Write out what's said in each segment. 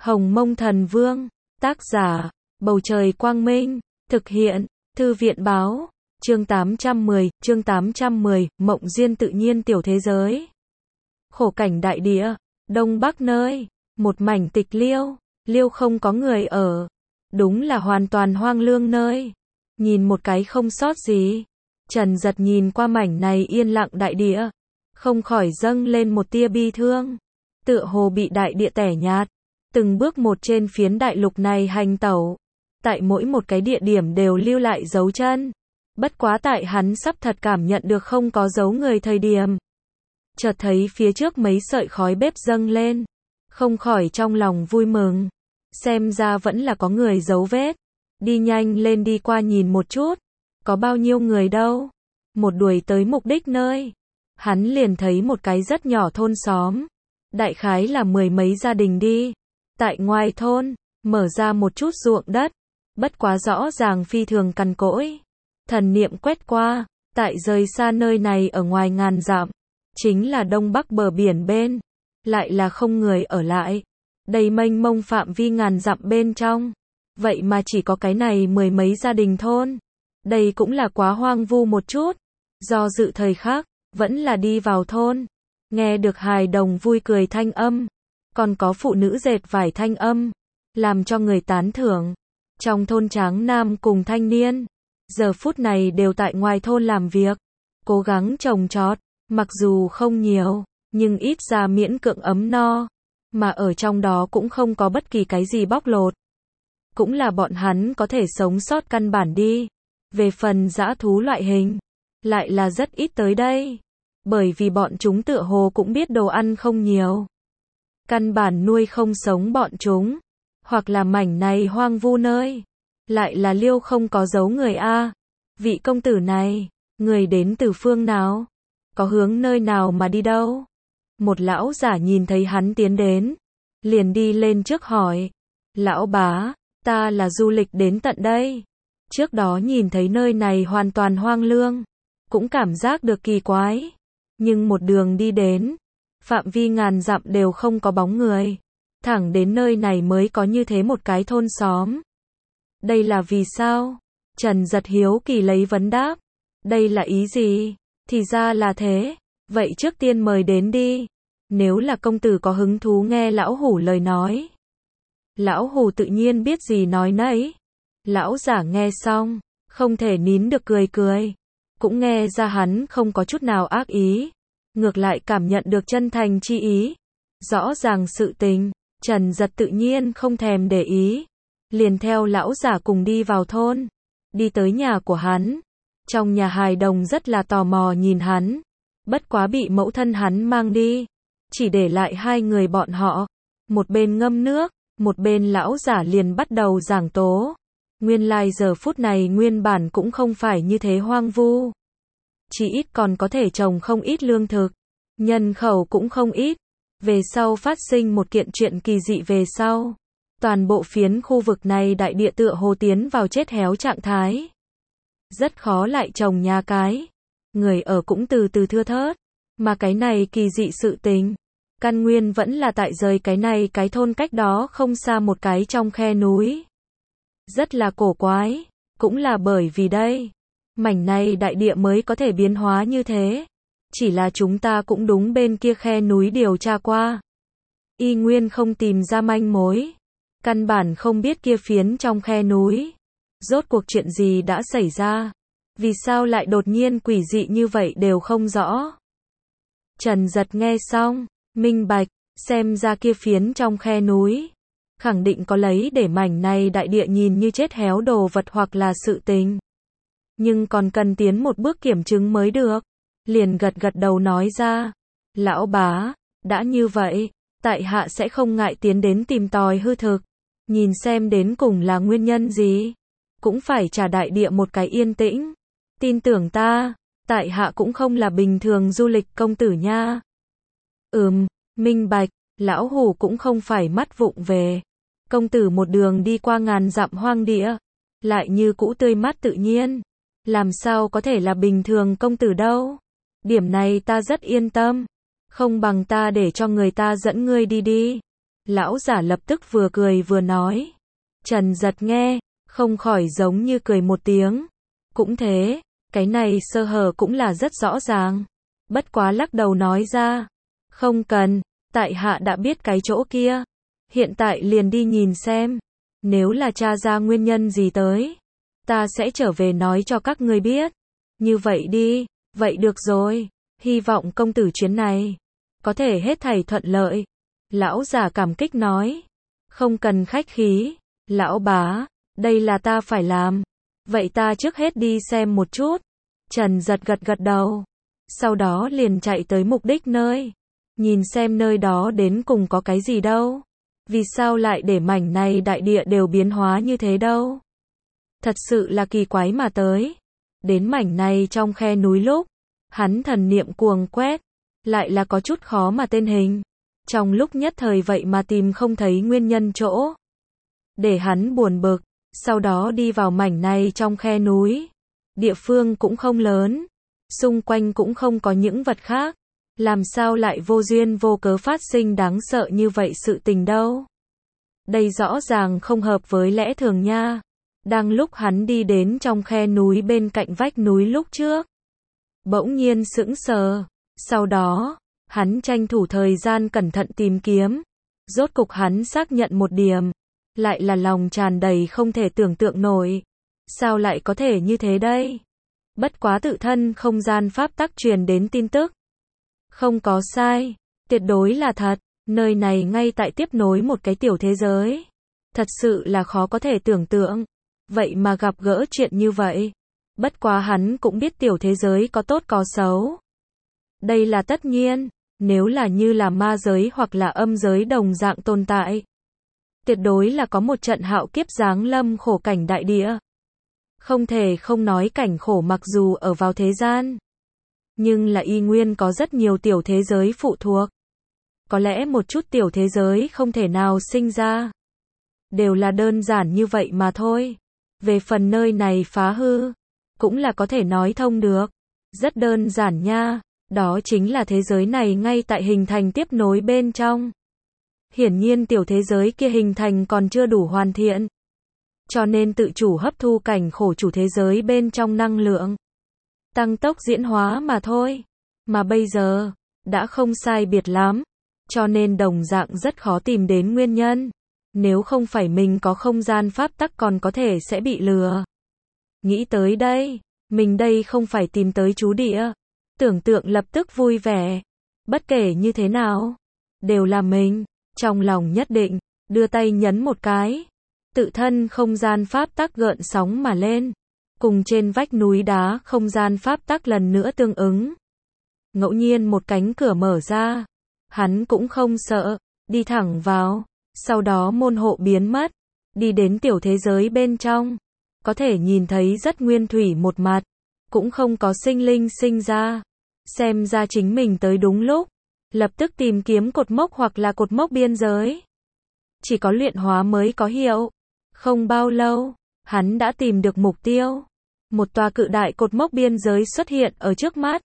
Hồng Mông Thần Vương, tác giả, Bầu Trời Quang Minh, thực hiện, Thư viện Báo, chương 810, Mộng Duyên tự nhiên tiểu thế giới. Khổ cảnh đại địa, Đông Bắc nơi, một mảnh tịch liêu, liêu không có người ở. Đúng là hoàn toàn hoang lương nơi. Nhìn một cái không sót gì. Trần Giật nhìn qua mảnh này yên lặng đại địa, không khỏi dâng lên một tia bi thương. Tựa hồ bị đại địa tẻ nhạt, từng bước một trên phiến đại lục này hành tẩu. Tại mỗi một cái địa điểm đều lưu lại dấu chân. Bất quá tại hắn sắp thật cảm nhận được không có dấu người thời điểm. Chợt thấy phía trước mấy sợi khói bếp dâng lên. Không khỏi trong lòng vui mừng. Xem ra vẫn là có người dấu vết. Đi nhanh lên đi qua nhìn một chút. Có bao nhiêu người đâu. Một đuổi tới mục đích nơi. Hắn liền thấy một cái rất nhỏ thôn xóm. Đại khái là mười mấy gia đình đi. Tại ngoài thôn, mở ra một chút ruộng đất. Bất quá rõ ràng phi thường cằn cỗi. Thần niệm quét qua, tại rời xa nơi này ở ngoài ngàn dặm. Chính là đông bắc bờ biển bên. Lại là không người ở lại. Đầy mênh mông phạm vi ngàn dặm bên trong. Vậy mà chỉ có cái này mười mấy gia đình thôn. Đây cũng là quá hoang vu một chút. Do dự thời khắc, vẫn là đi vào thôn. Nghe được hài đồng vui cười thanh âm. Còn có phụ nữ dệt vải thanh âm. Làm cho người tán thưởng. Trong thôn tráng nam cùng thanh niên. Giờ phút này đều tại ngoài thôn làm việc. Cố gắng trồng trọt. Mặc dù không nhiều, nhưng ít ra miễn cưỡng ấm no. Mà ở trong đó cũng không có bất kỳ cái gì bóc lột. Cũng là bọn hắn có thể sống sót căn bản đi. Về phần dã thú loại hình, lại là rất ít tới đây. Bởi vì bọn chúng tựa hồ cũng biết đồ ăn không nhiều. Căn bản nuôi không sống bọn chúng. Hoặc là mảnh này hoang vu nơi. Lại là liêu không có dấu người a. Vị công tử này, người đến từ phương nào? Có hướng nơi nào mà đi đâu? Một lão giả nhìn thấy hắn tiến đến. Liền đi lên trước hỏi. Lão bá, ta là du lịch đến tận đây. Trước đó nhìn thấy nơi này hoàn toàn hoang lương. Cũng cảm giác được kỳ quái. Nhưng một đường đi đến. Phạm vi ngàn dặm đều không có bóng người. Thẳng đến nơi này mới có như thế một cái thôn xóm. Đây là vì sao? Trần Giật hiếu kỳ lấy vấn đáp. Đây là ý gì? Thì ra là thế. Vậy trước tiên mời đến đi. Nếu là công tử có hứng thú nghe lão hủ lời nói. Lão hủ tự nhiên biết gì nói nấy. Lão giả nghe xong, không thể nín được cười cười. Cũng nghe ra hắn không có chút nào ác ý. Ngược lại cảm nhận được chân thành chi ý. Rõ ràng sự tình, Trần Giật tự nhiên không thèm để ý. Liền theo lão giả cùng đi vào thôn. Đi tới nhà của hắn. Trong nhà hài đồng rất là tò mò nhìn hắn. Bất quá bị mẫu thân hắn mang đi. Chỉ để lại hai người bọn họ. Một bên ngâm nước, một bên lão giả liền bắt đầu giảng tố. Nguyên lai giờ phút này nguyên bản cũng không phải như thế hoang vu. Chỉ ít còn có thể trồng không ít lương thực. Nhân khẩu cũng không ít. Về sau phát sinh một kiện chuyện kỳ dị về sau. Toàn bộ phiến khu vực này đại địa tựa hồ tiến vào chết héo trạng thái. Rất khó lại trồng nhà cái. Người ở cũng từ từ thưa thớt. Mà cái này kỳ dị sự tình. Căn nguyên vẫn là tại rời cái này cái thôn cách đó không xa một cái trong khe núi. Rất là cổ quái. Cũng là bởi vì đây. Mảnh này đại địa mới có thể biến hóa như thế. Chỉ là chúng ta cũng đúng bên kia khe núi điều tra qua. Y nguyên không tìm ra manh mối. Căn bản không biết kia phiến trong khe núi. Rốt cuộc chuyện gì đã xảy ra? Vì sao lại đột nhiên quỷ dị như vậy đều không rõ? Trần Giật nghe xong, minh bạch, xem ra kia phiến trong khe núi. Khẳng định có lấy để mảnh này đại địa nhìn như chết héo đồ vật hoặc là sự tình. Nhưng còn cần tiến một bước kiểm chứng mới được. Liền gật gật đầu nói ra. Lão bá, đã như vậy, tại hạ sẽ không ngại tiến đến tìm tòi hư thực. Nhìn xem đến cùng là nguyên nhân gì. Cũng phải trả đại địa một cái yên tĩnh. Tin tưởng ta, tại hạ cũng không là bình thường du lịch công tử nha. Minh bạch, lão hủ cũng không phải mắt vụng về. Công tử một đường đi qua ngàn dặm hoang địa. Lại như cũ tươi mát tự nhiên. Làm sao có thể là bình thường công tử đâu. Điểm này ta rất yên tâm. Không bằng ta để cho người ta dẫn ngươi đi đi. Lão giả lập tức vừa cười vừa nói. Trần Giật nghe, không khỏi giống như cười một tiếng. Cũng thế, cái này sơ hở cũng là rất rõ ràng. Bất quá lắc đầu nói ra. Không cần, tại hạ đã biết cái chỗ kia. Hiện tại liền đi nhìn xem. Nếu là tra ra nguyên nhân gì tới, ta sẽ trở về nói cho các ngươi biết. Như vậy đi, vậy được rồi. Hy vọng công tử chuyến này có thể hết thảy thuận lợi. Lão già cảm kích nói. Không cần khách khí. Lão bá, đây là ta phải làm. Vậy ta trước hết đi xem một chút. Trần Giật gật gật đầu. Sau đó liền chạy tới mục đích nơi. Nhìn xem nơi đó đến cùng có cái gì đâu. Vì sao lại để mảnh này đại địa đều biến hóa như thế đâu. Thật sự là kỳ quái mà tới. Đến mảnh này trong khe núi lúc, hắn thần niệm cuồng quét, lại là có chút khó mà tên hình. Trong lúc nhất thời vậy mà tìm không thấy nguyên nhân chỗ. Để hắn buồn bực, sau đó đi vào mảnh này trong khe núi. Địa phương cũng không lớn, xung quanh cũng không có những vật khác. Làm sao lại vô duyên vô cớ phát sinh đáng sợ như vậy sự tình đâu. Đây rõ ràng không hợp với lẽ thường nha. Đang lúc hắn đi đến trong khe núi bên cạnh vách núi lúc trước, bỗng nhiên sững sờ. Sau đó, hắn tranh thủ thời gian cẩn thận tìm kiếm. Rốt cục hắn xác nhận một điểm, lại là lòng tràn đầy không thể tưởng tượng nổi. Sao lại có thể như thế đây? Bất quá tự thân không gian pháp tắc truyền đến tin tức. Không có sai, tuyệt đối là thật. Nơi này ngay tại tiếp nối một cái tiểu thế giới. Thật sự là khó có thể tưởng tượng. Vậy mà gặp gỡ chuyện như vậy. Bất quá hắn cũng biết tiểu thế giới có tốt có xấu. Đây là tất nhiên, nếu là như là ma giới hoặc là âm giới đồng dạng tồn tại. Tuyệt đối là có một trận hạo kiếp giáng lâm khổ cảnh đại địa. Không thể không nói cảnh khổ mặc dù ở vào thế gian. Nhưng là y nguyên có rất nhiều tiểu thế giới phụ thuộc. Có lẽ một chút tiểu thế giới không thể nào sinh ra. Đều là đơn giản như vậy mà thôi. Về phần nơi này phá hư, cũng là có thể nói thông được. Rất đơn giản nha, đó chính là thế giới này ngay tại hình thành tiếp nối bên trong. Hiển nhiên tiểu thế giới kia hình thành còn chưa đủ hoàn thiện. Cho nên tự chủ hấp thu cảnh khổ chủ thế giới bên trong năng lượng. Tăng tốc diễn hóa mà thôi. Mà bây giờ, đã không sai biệt lắm. Cho nên đồng dạng rất khó tìm đến nguyên nhân. Nếu không phải mình có không gian pháp tắc còn có thể sẽ bị lừa. Nghĩ tới đây, mình đây không phải tìm tới chú địa. Tưởng tượng lập tức vui vẻ. Bất kể như thế nào, đều là mình. Trong lòng nhất định, đưa tay nhấn một cái. Tự thân không gian pháp tắc gợn sóng mà lên. Cùng trên vách núi đá không gian pháp tắc lần nữa tương ứng. Ngẫu nhiên một cánh cửa mở ra. Hắn cũng không sợ, đi thẳng vào. Sau đó môn hộ biến mất. Đi đến tiểu thế giới bên trong. Có thể nhìn thấy rất nguyên thủy một mặt. Cũng không có sinh linh sinh ra. Xem ra chính mình tới đúng lúc. Lập tức tìm kiếm cột mốc hoặc là cột mốc biên giới. Chỉ có luyện hóa mới có hiệu. Không bao lâu, hắn đã tìm được mục tiêu. Một tòa cự đại cột mốc biên giới xuất hiện ở trước mắt.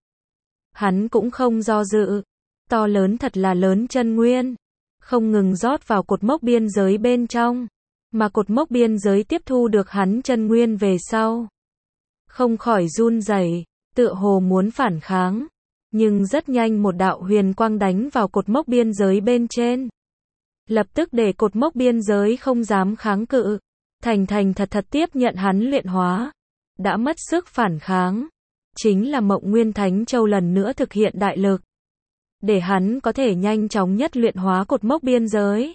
Hắn cũng không do dự. To lớn thật là lớn chân nguyên. Không ngừng rót vào cột mốc biên giới bên trong. Mà cột mốc biên giới tiếp thu được hắn chân nguyên về sau. Không khỏi run rẩy, tựa hồ muốn phản kháng. Nhưng rất nhanh một đạo huyền quang đánh vào cột mốc biên giới bên trên. Lập tức để cột mốc biên giới không dám kháng cự. Thành thật tiếp nhận hắn luyện hóa. Đã mất sức phản kháng. Chính là Mộng Nguyên Thánh Châu lần nữa thực hiện đại lực. Để hắn có thể nhanh chóng nhất luyện hóa cột mốc biên giới.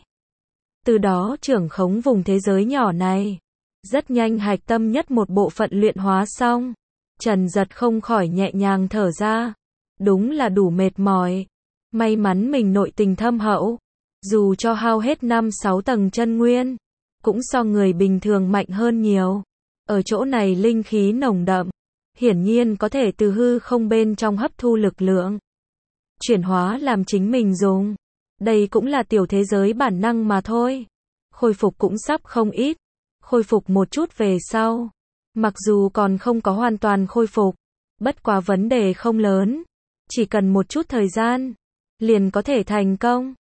Từ đó trưởng khống vùng thế giới nhỏ này. Rất nhanh hạch tâm nhất một bộ phận luyện hóa xong. Trần Giật không khỏi nhẹ nhàng thở ra. Đúng là đủ mệt mỏi. May mắn mình nội tình thâm hậu. Dù cho hao hết 5-6 tầng chân nguyên. Cũng so người bình thường mạnh hơn nhiều. Ở chỗ này linh khí nồng đậm. Hiển nhiên có thể từ hư không bên trong hấp thu lực lượng. Chuyển hóa làm chính mình dùng. Đây cũng là tiểu thế giới bản năng mà thôi. Khôi phục cũng sắp không ít. Khôi phục một chút về sau. Mặc dù còn không có hoàn toàn khôi phục. Bất quá vấn đề không lớn. Chỉ cần một chút thời gian. Liền có thể thành công.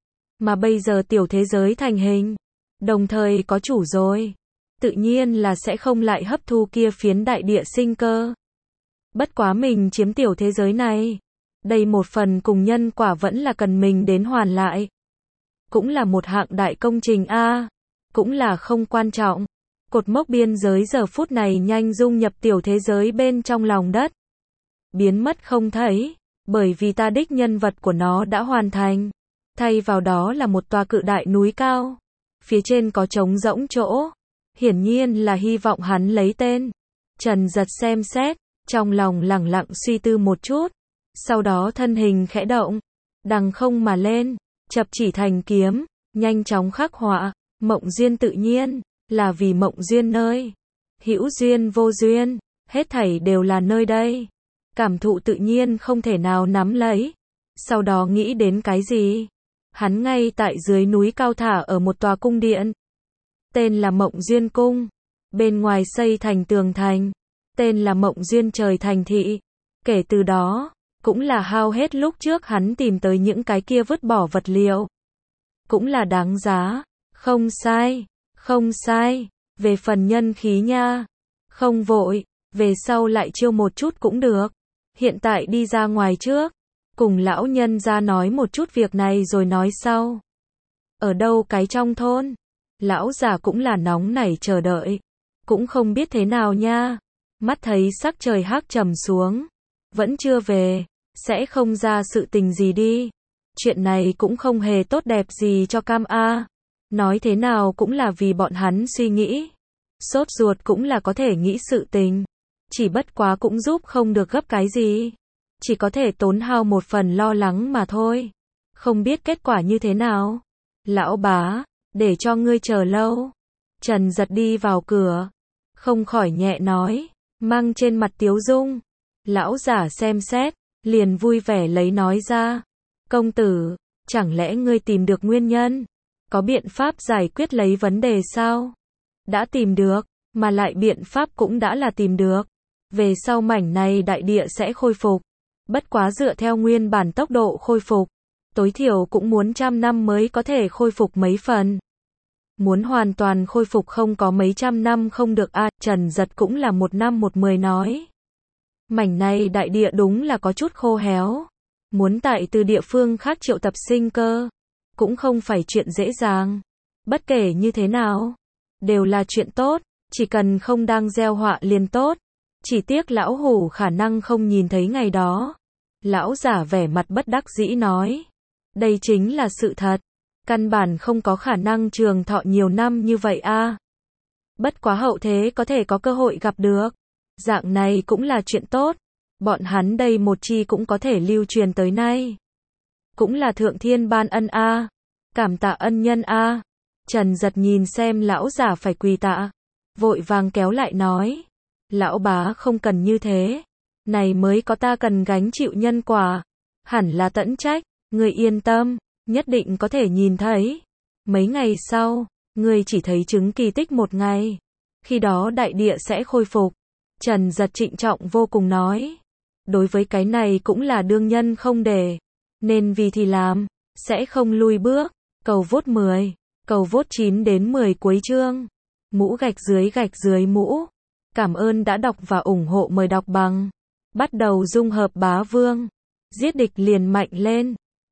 Mà bây giờ tiểu thế giới thành hình, đồng thời có chủ rồi, tự nhiên là sẽ không lại hấp thu kia phiến đại địa sinh cơ. Bất quá mình chiếm tiểu thế giới này, đây một phần cùng nhân quả vẫn là cần mình đến hoàn lại. Cũng là một hạng đại công trình a, cũng là không quan trọng. Cột mốc biên giới giờ phút này nhanh dung nhập tiểu thế giới bên trong lòng đất. Biến mất không thấy, bởi vì ta đích nhân vật của nó đã hoàn thành. Thay vào đó là một tòa cự đại núi cao. Phía trên có trống rỗng chỗ. Hiển nhiên là hy vọng hắn lấy tên. Trần Giật xem xét, trong lòng lẳng lặng suy tư một chút. Sau đó thân hình khẽ động, đằng không mà lên, chập chỉ thành kiếm, nhanh chóng khắc họa. Mộng duyên tự nhiên, là vì mộng duyên nơi. Hữu duyên vô duyên, hết thảy đều là nơi đây. Cảm thụ tự nhiên không thể nào nắm lấy. Sau đó nghĩ đến cái gì? Hắn ngay tại dưới núi cao thả ở một tòa cung điện. Tên là Mộng Duyên Cung. Bên ngoài xây thành tường thành. Tên là Mộng Duyên Trời Thành Thị. Kể từ đó, cũng là hao hết lúc trước hắn tìm tới những cái kia vứt bỏ vật liệu. Cũng là đáng giá. Không sai, không sai. Về phần nhân khí nha. Không vội, về sau lại chiêu một chút cũng được. Hiện tại đi ra ngoài trước. Cùng lão nhân ra nói một chút việc này rồi nói sau. Ở đâu cái trong thôn? Lão già cũng là nóng nảy chờ đợi. Cũng không biết thế nào nha. Mắt thấy sắc trời hắc trầm xuống. Vẫn chưa về. Sẽ không ra sự tình gì đi. Chuyện này cũng không hề tốt đẹp gì cho Cam A. Nói thế nào cũng là vì bọn hắn suy nghĩ. Sốt ruột cũng là có thể nghĩ sự tình. Chỉ bất quá cũng giúp không được gấp cái gì. Chỉ có thể tốn hao một phần lo lắng mà thôi. Không biết kết quả như thế nào. Lão bá, để cho ngươi chờ lâu. Trần Giật đi vào cửa. Không khỏi nhẹ nói. Mang trên mặt tiếu dung. Lão giả xem xét. Liền vui vẻ lấy nói ra. Công tử, chẳng lẽ ngươi tìm được nguyên nhân? Có biện pháp giải quyết lấy vấn đề sao? Đã tìm được, mà lại biện pháp cũng đã là tìm được. Về sau mảnh này đại địa sẽ khôi phục. Bất quá dựa theo nguyên bản tốc độ khôi phục. Tối thiểu cũng muốn 100 năm mới có thể khôi phục mấy phần. Muốn hoàn toàn khôi phục không có mấy trăm năm không được a. Trần Giật cũng là 1 năm 10 nói. Mảnh này đại địa đúng là có chút khô héo. Muốn tại từ địa phương khác triệu tập sinh cơ. Cũng không phải chuyện dễ dàng. Bất kể như thế nào. Đều là chuyện tốt. Chỉ cần không đang gieo họa liền tốt. Chỉ tiếc lão hủ khả năng không nhìn thấy ngày đó. Lão giả vẻ mặt bất đắc dĩ nói. Đây chính là sự thật. Căn bản không có khả năng trường thọ nhiều năm như vậy a. Bất quá hậu thế có thể có cơ hội gặp được. Dạng này cũng là chuyện tốt. Bọn hắn đây một chi cũng có thể lưu truyền tới nay. Cũng là thượng thiên ban ân a. Cảm tạ ân nhân a. Trần Giật nhìn xem lão giả phải quỳ tạ. Vội vàng kéo lại nói. Lão bá không cần như thế. Này mới có ta cần gánh chịu nhân quả. Hẳn là tẫn trách. Người yên tâm. Nhất định có thể nhìn thấy. Mấy ngày sau, người chỉ thấy chứng kỳ tích một ngày. Khi đó đại địa sẽ khôi phục. Trần Giật trịnh trọng vô cùng nói. Đối với cái này cũng là đương nhân không để. Nên vì thì làm. Sẽ không lui bước. Cầu vốt 10. Cầu vốt 9 đến 10 cuối chương. Mũ gạch dưới mũ. Cảm ơn đã đọc và ủng hộ, mời đọc bằng. Bắt đầu dung hợp bá vương. Giết địch liền mạnh lên.